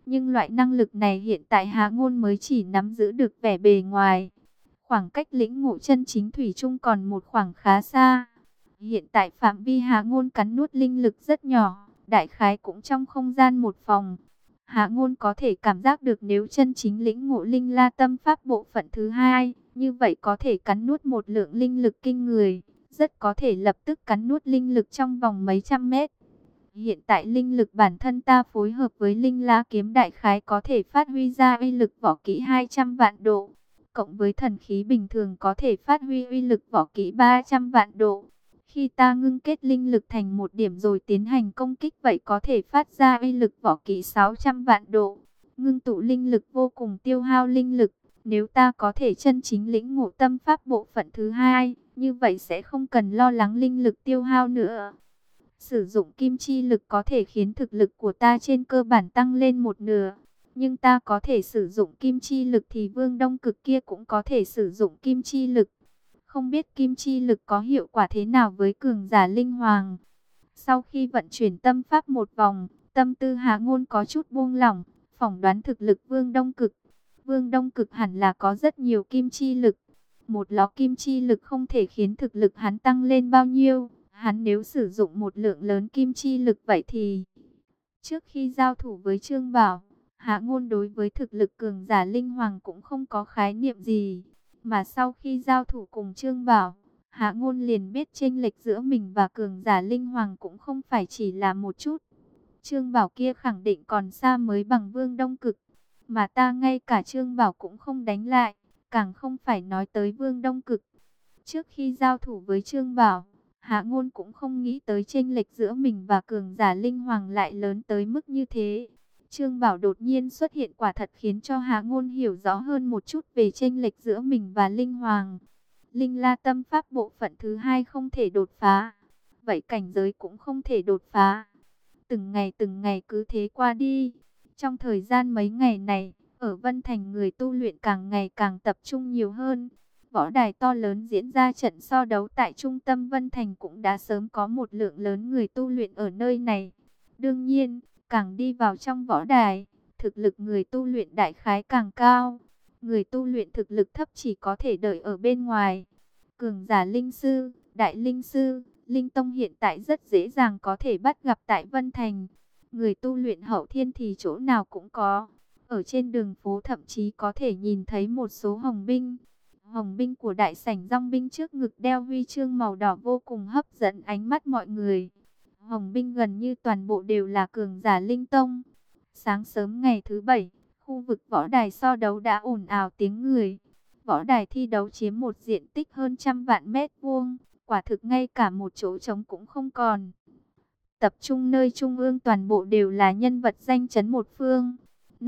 Nhưng loại năng lực này hiện tại Hạ Ngôn mới chỉ nắm giữ được vẻ bề ngoài. Khoảng cách lĩnh ngộ chân chính thủy chung còn một khoảng khá xa. Hiện tại phạm vi Hạ Ngôn cắn nuốt linh lực rất nhỏ, đại khái cũng trong không gian một phòng. Hạ Ngôn có thể cảm giác được nếu chân chính lĩnh ngộ Linh La Tâm Pháp bộ phận thứ hai, như vậy có thể cắn nuốt một lượng linh lực kinh người, rất có thể lập tức cắn nuốt linh lực trong vòng mấy trăm mét. Hiện tại linh lực bản thân ta phối hợp với Linh La kiếm đại khái có thể phát huy ra uy lực võ kỹ 200 vạn độ, cộng với thần khí bình thường có thể phát huy uy lực võ kỹ 300 vạn độ. Khi ta ngưng kết linh lực thành một điểm rồi tiến hành công kích vậy có thể phát ra uy lực võ kỹ 600 vạn độ. Ngưng tụ linh lực vô cùng tiêu hao linh lực. Nếu ta có thể chân chính lĩnh ngộ tâm pháp bộ phận thứ hai, như vậy sẽ không cần lo lắng linh lực tiêu hao nữa. Sử dụng kim chi lực có thể khiến thực lực của ta trên cơ bản tăng lên một nửa. Nhưng ta có thể sử dụng kim chi lực thì Vương Đông Cực kia cũng có thể sử dụng kim chi lực. Không biết kim chi lực có hiệu quả thế nào với cường giả linh hoàng. Sau khi vận chuyển tâm pháp một vòng, tâm tư Hạ Ngôn có chút buông lỏng, phỏng đoán thực lực Vương Đông Cực. Vương Đông Cực hẳn là có rất nhiều kim chi lực. Một ló kim chi lực không thể khiến thực lực hắn tăng lên bao nhiêu. Hắn nếu sử dụng một lượng lớn kim chi lực vậy thì... Trước khi giao thủ với Trương Bảo, Hạ Ngôn đối với thực lực cường giả linh hoàng cũng không có khái niệm gì. Mà sau khi giao thủ cùng Trương Bảo, Hạ Ngôn liền biết chênh lệch giữa mình và cường giả linh hoàng cũng không phải chỉ là một chút. Trương Bảo kia khẳng định còn xa mới bằng Vương Đông Cực. Mà ta ngay cả Trương Bảo cũng không đánh lại, càng không phải nói tới Vương Đông Cực. Trước khi giao thủ với Trương Bảo, Hạ Ngôn cũng không nghĩ tới chênh lệch giữa mình và cường giả linh hoàng lại lớn tới mức như thế. Trương Bảo đột nhiên xuất hiện quả thật khiến cho Hạ Ngôn hiểu rõ hơn một chút về chênh lệch giữa mình và linh hoàng. Linh La Tâm Pháp bộ phận thứ hai không thể đột phá, vậy cảnh giới cũng không thể đột phá. Từng ngày cứ thế qua đi. Trong thời gian mấy ngày này, ở Vân Thành người tu luyện càng ngày càng tập trung nhiều hơn. Võ đài to lớn diễn ra trận so đấu tại trung tâm Vân Thành cũng đã sớm có một lượng lớn người tu luyện ở nơi này. Đương nhiên, càng đi vào trong võ đài, thực lực người tu luyện đại khái càng cao. Người tu luyện thực lực thấp chỉ có thể đợi ở bên ngoài. Cường giả linh sư, đại linh sư, linh tông hiện tại rất dễ dàng có thể bắt gặp tại Vân Thành. Người tu luyện hậu thiên thì chỗ nào cũng có. Ở trên đường phố thậm chí có thể nhìn thấy một số hồng binh. Hồng binh của đại sảnh dòng binh trước ngực đeo huy chương màu đỏ vô cùng hấp dẫn ánh mắt mọi người. Hồng binh gần như toàn bộ đều là cường giả linh tông. Sáng sớm ngày thứ Bảy, khu vực võ đài so đấu đã ồn ào tiếng người. Võ đài thi đấu chiếm một diện tích hơn 100 vạn mét vuông, quả thực ngay cả một chỗ trống cũng không còn. Tập trung nơi trung ương toàn bộ đều là nhân vật danh chấn một phương.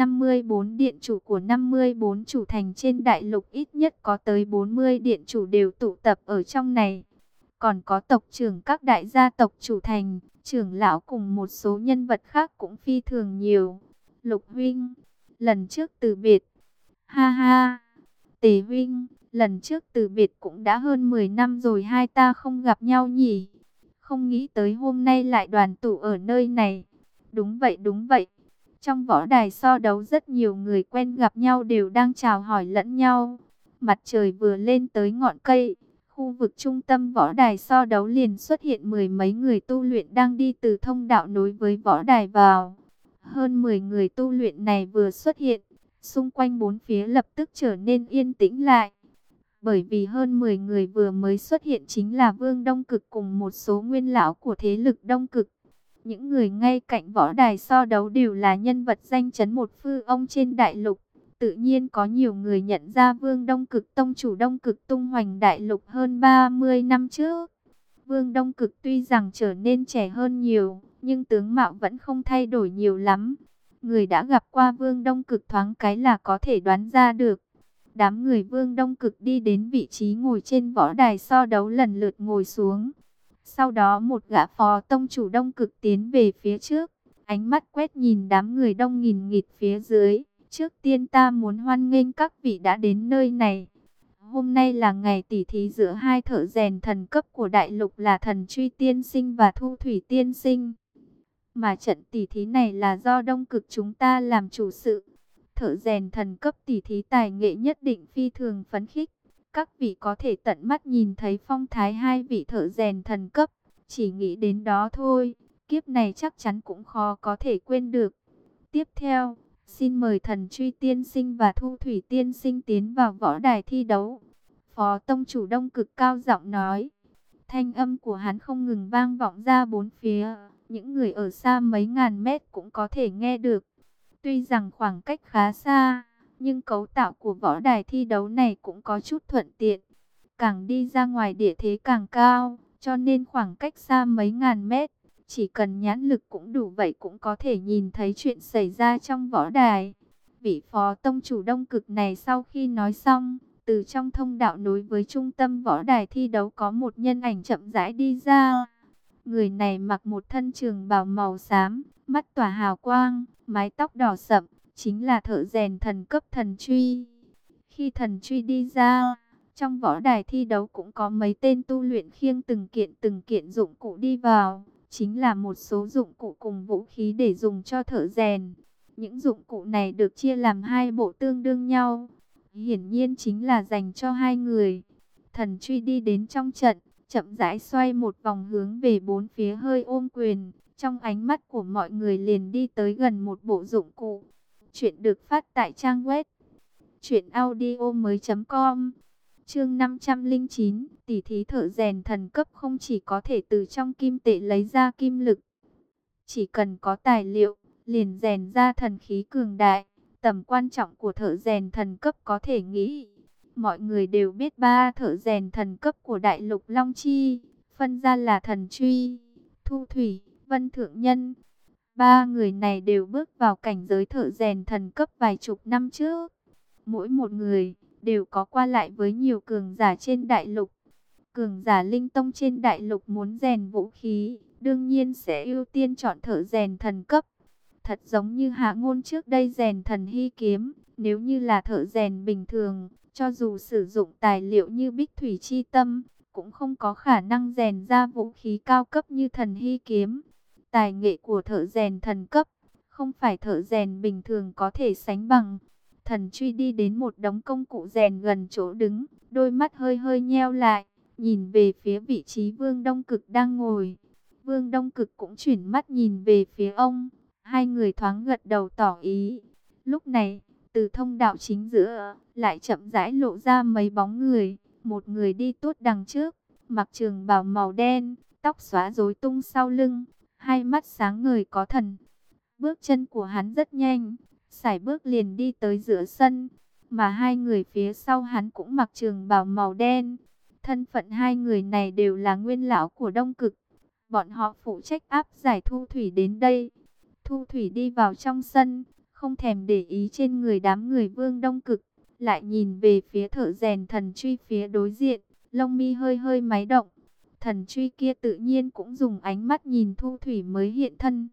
54 điện chủ của 54 chủ thành trên đại lục ít nhất có tới 40 điện chủ đều tụ tập ở trong này. Còn có tộc trưởng các đại gia tộc chủ thành, trưởng lão cùng một số nhân vật khác cũng phi thường nhiều. Lục huynh, lần trước từ biệt. Ha ha, Tề huynh, lần trước từ biệt cũng đã hơn 10 năm rồi hai ta không gặp nhau nhỉ. Không nghĩ tới hôm nay lại đoàn tụ ở nơi này. Đúng vậy, đúng vậy. Trong võ đài so đấu rất nhiều người quen gặp nhau đều đang chào hỏi lẫn nhau. Mặt trời vừa lên tới ngọn cây, khu vực trung tâm võ đài so đấu liền xuất hiện mười mấy người tu luyện đang đi từ thông đạo nối với võ đài vào. Hơn 10 người tu luyện này vừa xuất hiện, xung quanh bốn phía lập tức trở nên yên tĩnh lại. Bởi vì hơn 10 người vừa mới xuất hiện chính là Vương Đông Cực cùng một số nguyên lão của thế lực Đông Cực. Những người ngay cạnh võ đài so đấu đều là nhân vật danh chấn một phương trên đại lục. Tự nhiên có nhiều người nhận ra Vương Đông Cực tông chủ Đông Cực tung hoành đại lục hơn 30 năm trước. Vương Đông Cực tuy rằng trở nên trẻ hơn nhiều, nhưng tướng mạo vẫn không thay đổi nhiều lắm. Người đã gặp qua Vương Đông Cực thoáng cái là có thể đoán ra được. Đám người Vương Đông Cực đi đến vị trí ngồi trên võ đài so đấu lần lượt ngồi xuống. Sau đó một gã phó tông chủ Đông Cực tiến về phía trước, ánh mắt quét nhìn đám người đông nghìn nghịt phía dưới. Trước tiên ta muốn hoan nghênh các vị đã đến nơi này. Hôm nay là ngày tỉ thí giữa hai thợ rèn thần cấp của đại lục là Thần Truy Tiên Sinh và Thu Thủy Tiên Sinh. Mà trận tỉ thí này là do Đông Cực chúng ta làm chủ sự. Thợ rèn thần cấp tỉ thí tài nghệ nhất định phi thường phấn khích. Các vị có thể tận mắt nhìn thấy phong thái hai vị thợ rèn thần cấp. Chỉ nghĩ đến đó thôi, kiếp này chắc chắn cũng khó có thể quên được. Tiếp theo, xin mời Thần Truy tiên sinh và Thu Thủy tiên sinh tiến vào võ đài thi đấu. Phó tông chủ Đông Cực cao giọng nói. Thanh âm của hắn không ngừng vang vọng ra bốn phía. Những người ở xa mấy ngàn mét cũng có thể nghe được. Tuy rằng khoảng cách khá xa, nhưng cấu tạo của võ đài thi đấu này cũng có chút thuận tiện. Càng đi ra ngoài địa thế càng cao, cho nên khoảng cách xa mấy ngàn mét, chỉ cần nhãn lực cũng đủ vậy cũng có thể nhìn thấy chuyện xảy ra trong võ đài. Vị phó tông chủ Đông Cực này sau khi nói xong, từ trong thông đạo nối với trung tâm võ đài thi đấu có một nhân ảnh chậm rãi đi ra. Người này mặc một thân trường bào màu xám, mắt tỏa hào quang, mái tóc đỏ sậm, chính là thợ rèn thần cấp Thần Truy. Khi Thần Truy đi ra, trong võ đài thi đấu cũng có mấy tên tu luyện khiêng từng kiện dụng cụ đi vào, chính là một số dụng cụ cùng vũ khí để dùng cho thợ rèn. Những dụng cụ này được chia làm hai bộ tương đương nhau, hiển nhiên chính là dành cho hai người. Thần Truy đi đến trong trận, chậm rãi xoay một vòng hướng về bốn phía hơi ôm quyền, trong ánh mắt của mọi người liền đi tới gần một bộ dụng cụ. Chuyện được phát tại trang web truyệnaudiomoi.com. Chương 509, tỷ thí thợ rèn thần cấp không chỉ có thể từ trong kim tệ lấy ra kim lực, chỉ cần có tài liệu, liền rèn ra thần khí cường đại. Tầm quan trọng của thợ rèn thần cấp có thể nghĩ. Mọi người đều biết ba thợ rèn thần cấp của Đại Lục Long Chi, phân ra là Thần Truy, Thu Thủy, Vân Thượng Nhân. Ba người này đều bước vào cảnh giới thợ rèn thần cấp vài chục năm trước. Mỗi một người đều có qua lại với nhiều cường giả trên đại lục. Cường giả linh tông trên đại lục muốn rèn vũ khí, đương nhiên sẽ ưu tiên chọn thợ rèn thần cấp. Thật giống như Hạ Ngôn trước đây rèn thần hy kiếm, nếu như là thợ rèn bình thường, cho dù sử dụng tài liệu như bích thủy chi tâm, cũng không có khả năng rèn ra vũ khí cao cấp như thần hy kiếm. Tài nghệ của thợ rèn thần cấp, không phải thợ rèn bình thường có thể sánh bằng. Thần Truy đi đến một đống công cụ rèn gần chỗ đứng, đôi mắt hơi hơi nheo lại, nhìn về phía vị trí Vương Đông Cực đang ngồi. Vương Đông Cực cũng chuyển mắt nhìn về phía ông, hai người thoáng gật đầu tỏ ý. Lúc này, từ thông đạo chính giữa, lại chậm rãi lộ ra mấy bóng người. Một người đi tuốt đằng trước, mặc trường bào màu đen, tóc xóa rối tung sau lưng, hai mắt sáng ngời có thần. Bước chân của hắn rất nhanh, sải bước liền đi tới giữa sân, mà hai người phía sau hắn cũng mặc trường bào màu đen. Thân phận hai người này đều là nguyên lão của Đông Cực. Bọn họ phụ trách áp giải Thu Thủy đến đây. Thu Thủy đi vào trong sân, không thèm để ý trên người đám người Vương Đông Cực, lại nhìn về phía thợ rèn Thần Truy phía đối diện, lông mi hơi hơi máy động. Thần Truy kia tự nhiên cũng dùng ánh mắt nhìn Thu Thủy mới hiện thân.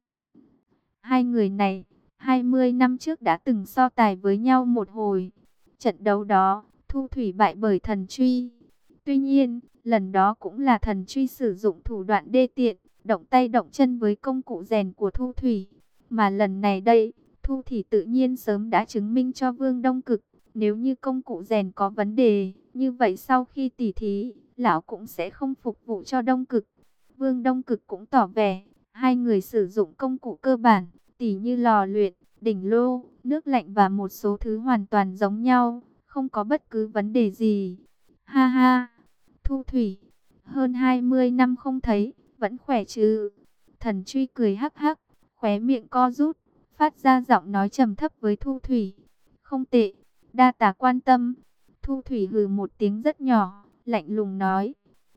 Hai người này 20 năm trước đã từng so tài với nhau một hồi. Trận đấu đó, Thu Thủy bại bởi Thần Truy. Tuy nhiên, lần đó cũng là Thần Truy sử dụng thủ đoạn đê tiện, động tay động chân với công cụ rèn của Thu Thủy. Mà lần này đây, Thu Thủy tự nhiên sớm đã chứng minh cho Vương Đông Cực, nếu như công cụ rèn có vấn đề, như vậy sau khi tỉ thí, lão cũng sẽ không phục vụ cho Đông Cực. Vương Đông Cực cũng tỏ vẻ, hai người sử dụng công cụ cơ bản, tỉ như lò luyện, đỉnh lô, nước lạnh và một số thứ hoàn toàn giống nhau, không có bất cứ vấn đề gì. Ha ha, Thu Thủy, hơn 20 năm không thấy, vẫn khỏe chứ? Thần Truy cười hắc hắc, khóe miệng co rút, phát ra giọng nói trầm thấp với Thu Thủy. Không tệ, đa tạ quan tâm. Thu Thủy hừ một tiếng rất nhỏ, lạnh lùng nói.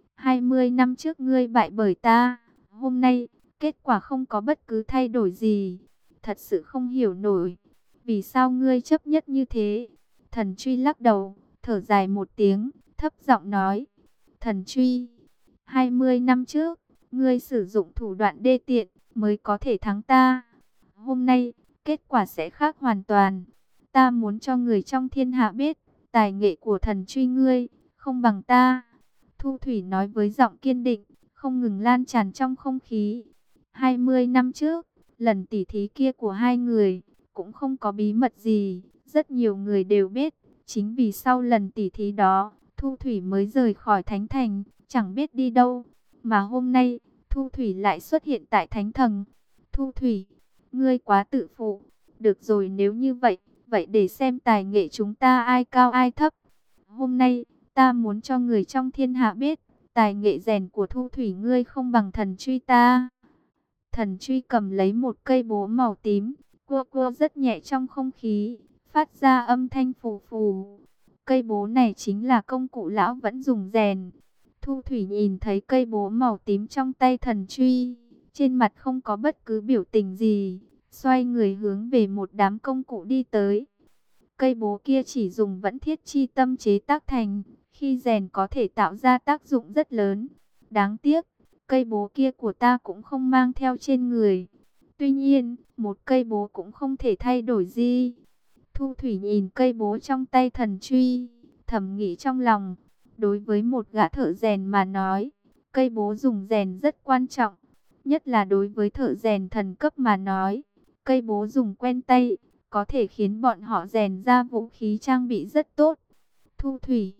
20 năm trước ngươi bại bởi ta, hôm nay, kết quả không có bất cứ thay đổi gì. Thật sự không hiểu nổi, vì sao ngươi chấp nhất như thế? Thần Truy lắc đầu, thở dài một tiếng, thấp giọng nói. Thần Truy, 20 năm trước, ngươi sử dụng thủ đoạn đê tiện mới có thể thắng ta. Hôm nay, kết quả sẽ khác hoàn toàn. Ta muốn cho người trong thiên hạ biết, tài nghệ của Thần Truy ngươi không bằng ta. Thu Thủy nói với giọng kiên định, không ngừng lan tràn trong không khí. 20 năm trước, Lần tỉ thí kia của hai người cũng không có bí mật gì, rất nhiều người đều biết. Chính vì sau lần tỉ thí đó, Thu Thủy mới rời khỏi Thánh Thành, chẳng biết đi đâu. Mà hôm nay, Thu Thủy lại xuất hiện tại Thánh Thành. Thu Thủy, ngươi quá tự phụ. Được rồi, nếu như vậy, vậy để xem tài nghệ chúng ta ai cao ai thấp. Hôm nay, ta muốn cho người trong thiên hạ biết, tài nghệ rèn của Thu Thủy ngươi không bằng thần truy ta. Thần truy cầm lấy một cây búa màu tím, cua cua rất nhẹ trong không khí, phát ra âm thanh phù phù. Cây búa này chính là công cụ lão vẫn dùng rèn. Thu Thủy nhìn thấy cây búa màu tím trong tay thần truy, trên mặt không có bất cứ biểu tình gì, xoay người hướng về một đám công cụ đi tới. Cây búa kia chỉ dùng vẫn thiết chi tâm chế tác thành, khi rèn có thể tạo ra tác dụng rất lớn. Đáng tiếc, cây búa kia của ta cũng không mang theo trên người. Tuy nhiên, một cây búa cũng không thể thay đổi gì. Thu Thủy nhìn cây búa trong tay thần truy, thầm nghĩ trong lòng. Đối với một gã thợ rèn mà nói, cây búa dùng rèn rất quan trọng. Nhất là đối với thợ rèn thần cấp mà nói, cây búa dùng quen tay, có thể khiến bọn họ rèn ra vũ khí trang bị rất tốt. Thu Thủy,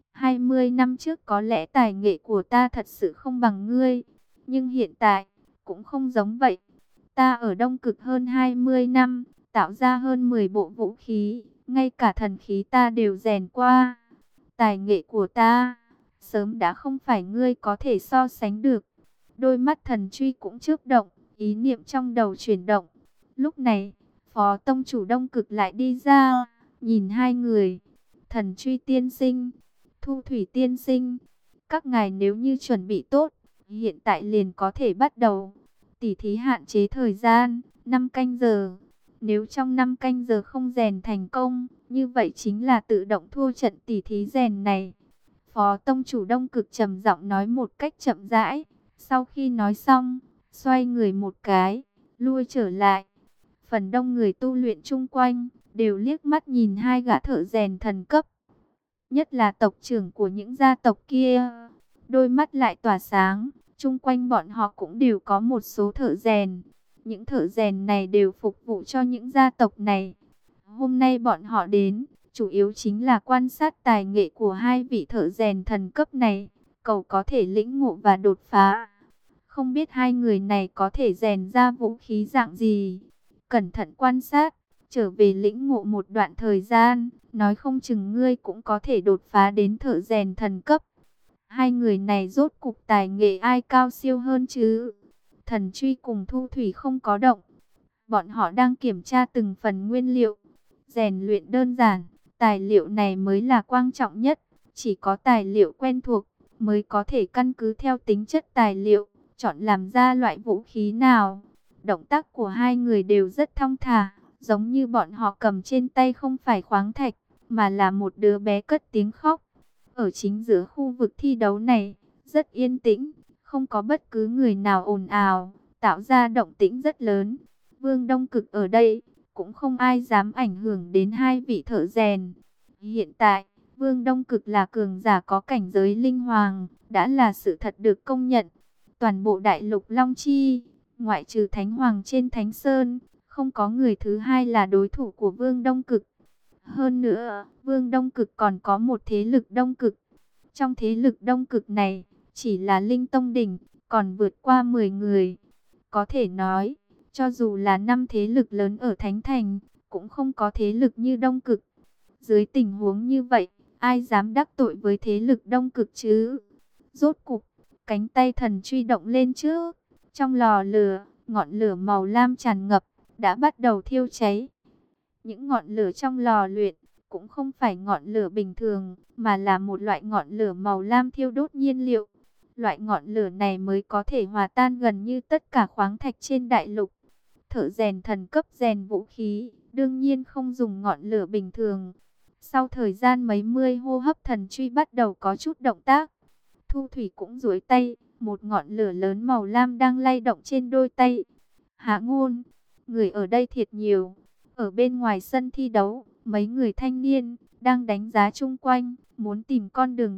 20 năm trước có lẽ tài nghệ của ta thật sự không bằng ngươi, nhưng hiện tại cũng không giống vậy. Ta ở Đông Cực hơn 20 năm, tạo ra hơn 10 bộ vũ khí, ngay cả thần khí ta đều rèn qua. Tài nghệ của ta sớm đã không phải ngươi có thể so sánh được. Đôi mắt thần truy cũng chớp động, ý niệm trong đầu chuyển động. Lúc này, Phó tông chủ Đông Cực lại đi ra, nhìn hai người. Thần truy tiên sinh, Thu Thủy tiên sinh, các ngài nếu như chuẩn bị tốt, hiện tại liền có thể bắt đầu. Tỉ thí hạn chế thời gian, 5 canh giờ. Nếu trong 5 canh giờ không rèn thành công, như vậy chính là tự động thua trận tỉ thí rèn này. Phó tông chủ Đông Cực trầm giọng nói một cách chậm rãi. Sau khi nói xong, xoay người một cái, lui trở lại. Phần đông người tu luyện chung quanh, đều liếc mắt nhìn hai gã thợ rèn thần cấp. Nhất là tộc trưởng của những gia tộc kia, đôi mắt lại tỏa sáng. Chung quanh bọn họ cũng đều có một số thợ rèn. Những thợ rèn này đều phục vụ cho những gia tộc này. Hôm nay bọn họ đến, chủ yếu chính là quan sát tài nghệ của hai vị thợ rèn thần cấp này, cầu có thể lĩnh ngộ và đột phá. Không biết hai người này có thể rèn ra vũ khí dạng gì. Cẩn thận quan sát, trở về lĩnh ngộ một đoạn thời gian, nói không chừng ngươi cũng có thể đột phá đến thợ rèn thần cấp. Hai người này rốt cục tài nghệ ai cao siêu hơn chứ? Thần truy cùng Thu Thủy không có động. Bọn họ đang kiểm tra từng phần nguyên liệu. Rèn luyện đơn giản, tài liệu này mới là quan trọng nhất. Chỉ có tài liệu quen thuộc, mới có thể căn cứ theo tính chất tài liệu, chọn làm ra loại vũ khí nào. Động tác của hai người đều rất thong thả, giống như bọn họ cầm trên tay không phải khoáng thạch, mà là một đứa bé cất tiếng khóc. Ở chính giữa khu vực thi đấu này, rất yên tĩnh, không có bất cứ người nào ồn ào, tạo ra động tĩnh rất lớn. Vương Đông Cực ở đây, cũng không ai dám ảnh hưởng đến hai vị thợ rèn. Hiện tại, Vương Đông Cực là cường giả có cảnh giới linh hoàng, đã là sự thật được công nhận. Toàn bộ đại lục Long Chi, ngoại trừ Thánh Hoàng trên Thánh Sơn, không có người thứ hai là đối thủ của Vương Đông Cực. Hơn nữa, Vương Đông Cực còn có một thế lực Đông Cực. Trong thế lực Đông Cực này, chỉ là Linh Tông Đỉnh, còn vượt qua 10 người. Có thể nói, cho dù là 5 thế lực lớn ở Thánh Thành, cũng không có thế lực như Đông Cực. Dưới tình huống như vậy, ai dám đắc tội với thế lực Đông Cực chứ? Rốt cục, cánh tay thần truy động lên trước. Trong lò lửa, ngọn lửa màu lam tràn ngập, đã bắt đầu thiêu cháy. Những ngọn lửa trong lò luyện cũng không phải ngọn lửa bình thường, mà là một loại ngọn lửa màu lam thiêu đốt nhiên liệu. Loại ngọn lửa này mới có thể hòa tan gần như tất cả khoáng thạch trên đại lục. Thợ rèn thần cấp rèn vũ khí, đương nhiên không dùng ngọn lửa bình thường. Sau thời gian mấy mươi hô hấp, thần truy bắt đầu có chút động tác. Thu Thủy cũng duỗi tay, một ngọn lửa lớn màu lam đang lay động trên đôi tay. Hạ Ngôn, người ở đây thiệt nhiều. Ở bên ngoài sân thi đấu, mấy người thanh niên đang đánh giá chung quanh, muốn tìm con đường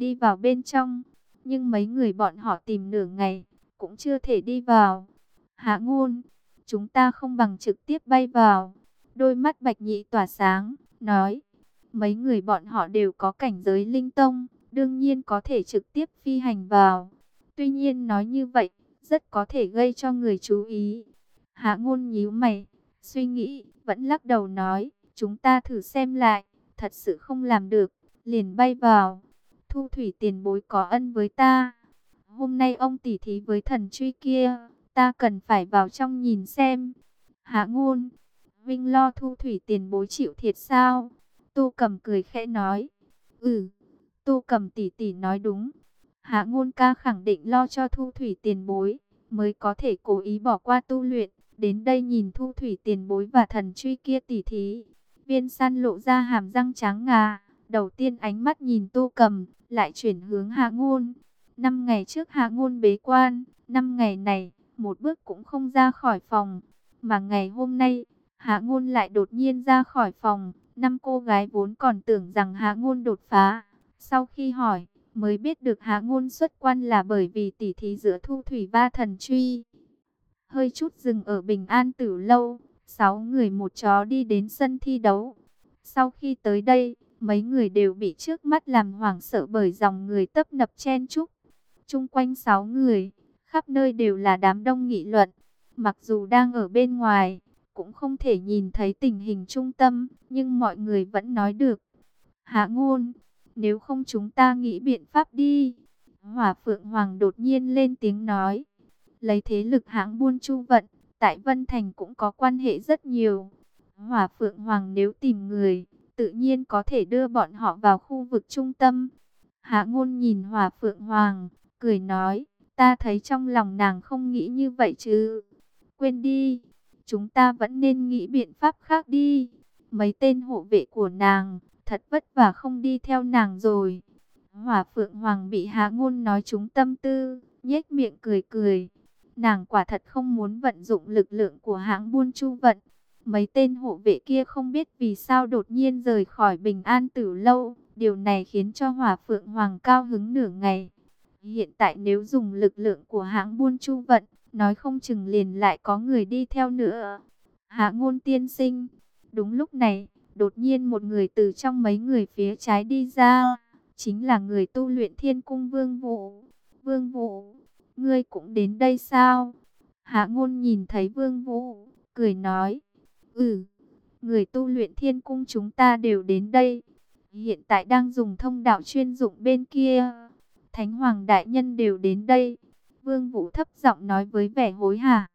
đi vào bên trong. Nhưng mấy người bọn họ tìm nửa ngày, cũng chưa thể đi vào. Hạ Ngôn, chúng ta không bằng trực tiếp bay vào. Đôi mắt Bạch Nhị tỏa sáng, nói. Mấy người bọn họ đều có cảnh giới linh tông, đương nhiên có thể trực tiếp phi hành vào. Tuy nhiên nói như vậy, rất có thể gây cho người chú ý. Hạ Ngôn nhíu mày, suy nghĩ, vẫn lắc đầu nói, chúng ta thử xem lại, thật sự không làm được, liền bay vào. Thu Thủy tiền bối có ân với ta. Hôm nay ông tỉ thí với thần truy kia, ta cần phải vào trong nhìn xem. Hạ Ngôn, Vinh lo Thu Thủy tiền bối chịu thiệt sao? Tô Cầm cười khẽ nói. Ừ, Tô Cầm tỷ tỷ nói đúng. Hạ Ngôn ca khẳng định lo cho Thu Thủy tiền bối, mới có thể cố ý bỏ qua tu luyện, đến đây nhìn Thu Thủy tiền bối và thần truy kia tỉ thí. Viên San lộ ra hàm răng trắng ngà, đầu tiên ánh mắt nhìn Tô Cầm, lại chuyển hướng Hạ Ngôn. 5 ngày trước Hạ Ngôn bế quan, 5 ngày này, một bước cũng không ra khỏi phòng. Mà ngày hôm nay, Hạ Ngôn lại đột nhiên ra khỏi phòng. 5 cô gái vốn còn tưởng rằng Hạ Ngôn đột phá. Sau khi hỏi, mới biết được Hạ Ngôn xuất quan là bởi vì tỉ thí giữa Thu Thủy và thần truy. Hơi chút dừng ở Bình An Tử Lâu, 6 người một chó đi đến sân thi đấu. Sau khi tới đây, mấy người đều bị trước mắt làm hoảng sợ bởi dòng người tấp nập chen chúc. Chung quanh 6 người, khắp nơi đều là đám đông nghị luận. Mặc dù đang ở bên ngoài, cũng không thể nhìn thấy tình hình trung tâm, nhưng mọi người vẫn nói được. Hạ Ngôn, nếu không chúng ta nghĩ biện pháp đi. Hỏa Phượng Hoàng đột nhiên lên tiếng nói. Lấy thế lực hãng buôn Chu Vận, tại Vân Thành cũng có quan hệ rất nhiều. Hỏa Phượng Hoàng nếu tìm người, tự nhiên có thể đưa bọn họ vào khu vực trung tâm. Hạ Ngôn nhìn Hỏa Phượng Hoàng, cười nói, ta thấy trong lòng nàng không nghĩ như vậy chứ. Quên đi, chúng ta vẫn nên nghĩ biện pháp khác đi. Mấy tên hộ vệ của nàng, thật vất vả không đi theo nàng rồi. Hỏa Phượng Hoàng bị Hạ Ngôn nói trúng tâm tư, nhếch miệng cười cười. Nàng quả thật không muốn vận dụng lực lượng của hãng buôn Chu Vận. Mấy tên hộ vệ kia không biết vì sao đột nhiên rời khỏi Bình An Tử Lâu. Điều này khiến cho Hỏa Phượng Hoàng cao hứng nửa ngày. Hiện tại nếu dùng lực lượng của hãng buôn Chu Vận, nói không chừng liền lại có người đi theo nữa. Hạ Ngôn tiên sinh. Đúng lúc này, đột nhiên một người từ trong mấy người phía trái đi ra. Chính là người tu luyện Thiên Cung Vương Vũ. Vương Vũ, ngươi cũng đến đây sao? Hạ Ngôn nhìn thấy Vương Vũ, cười nói. Ừ, người tu luyện Thiên Cung chúng ta đều đến đây. Hiện tại đang dùng thông đạo chuyên dụng bên kia. Thánh Hoàng Đại Nhân đều đến đây. Vương Vũ thấp giọng nói với vẻ hối hả.